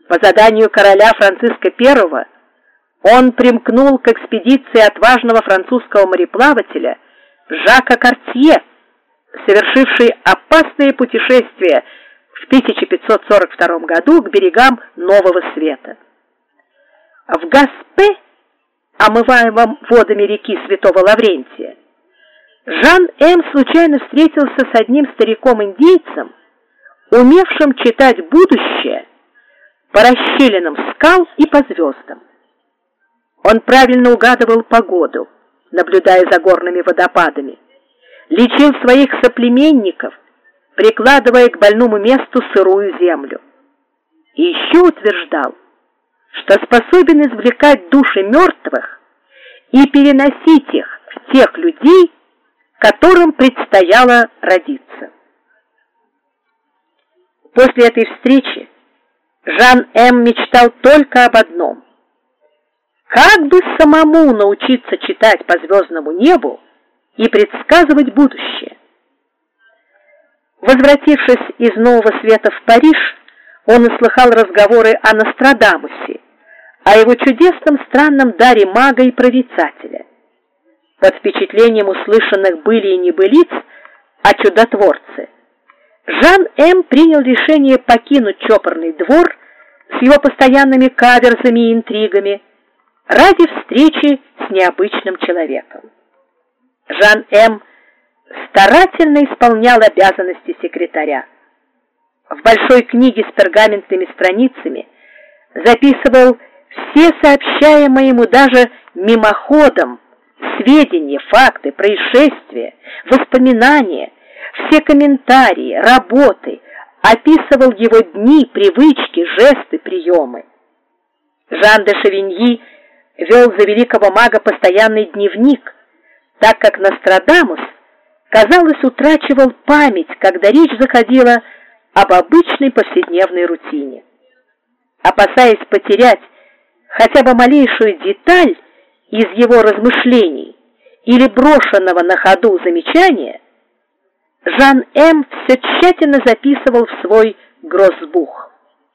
По заданию короля Франциска I он примкнул к экспедиции отважного французского мореплавателя Жака Картье, совершивший опасные путешествия в 1542 году к берегам Нового Света. В Гаспе, омываемом водами реки Святого Лаврентия, Жан-М случайно встретился с одним стариком-индейцем, умевшим читать будущее по расщелинам скал и по звездам. Он правильно угадывал погоду, наблюдая за горными водопадами, лечил своих соплеменников, прикладывая к больному месту сырую землю. И еще утверждал, что способен извлекать души мертвых и переносить их в тех людей, которым предстояло родиться. После этой встречи Жан-М мечтал только об одном: как бы самому научиться читать по звездному небу и предсказывать будущее. Возвратившись из Нового Света в Париж, он услыхал разговоры о Нострадамусе, о его чудесном странном даре мага и прорицателя. Под впечатлением услышанных были и небылиц о чудотворце, Жан-М принял решение покинуть чопорный двор с его постоянными каверзами и интригами ради встречи с необычным человеком. Жан-М старательно исполнял обязанности секретаря. В большой книге с пергаментными страницами записывал все сообщаемые ему даже мимоходом сведения, факты, происшествия, воспоминания, все комментарии, работы, описывал его дни, привычки, жесты, приемы. Жан де Шевиньи вел за великого мага постоянный дневник, так как Нострадамус, казалось, утрачивал память, когда речь заходила об обычной повседневной рутине. Опасаясь потерять хотя бы малейшую деталь из его размышлений или брошенного на ходу замечания, Жан-М все тщательно записывал в свой гроссбух.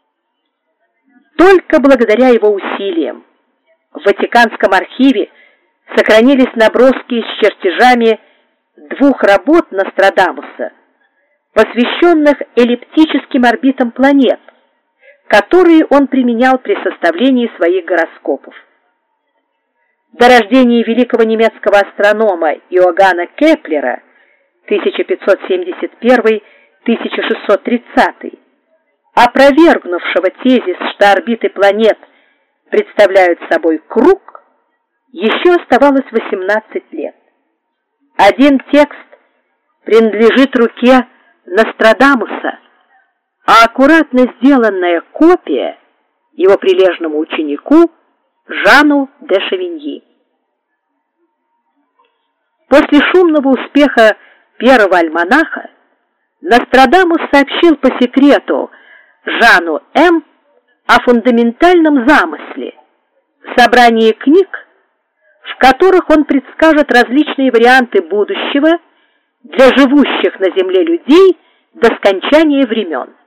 Только благодаря его усилиям в Ватиканском архиве сохранились наброски с чертежами 2 работ Нострадамуса, посвященных эллиптическим орбитам планет, которые он применял при составлении своих гороскопов. До рождения великого немецкого астронома Иоганна Кеплера 1571-1630, опровергнувшего тезис, что орбиты планет представляют собой круг, еще оставалось 18 лет. Один текст принадлежит руке Нострадамуса, а аккуратно сделанная копия его прилежному ученику Жану де Шевиньи. После шумного успеха первого альманаха Нострадамус сообщил по секрету Жану М. о фундаментальном замысле, собрании книг, в которых он предскажет различные варианты будущего для живущих на земле людей до скончания времен.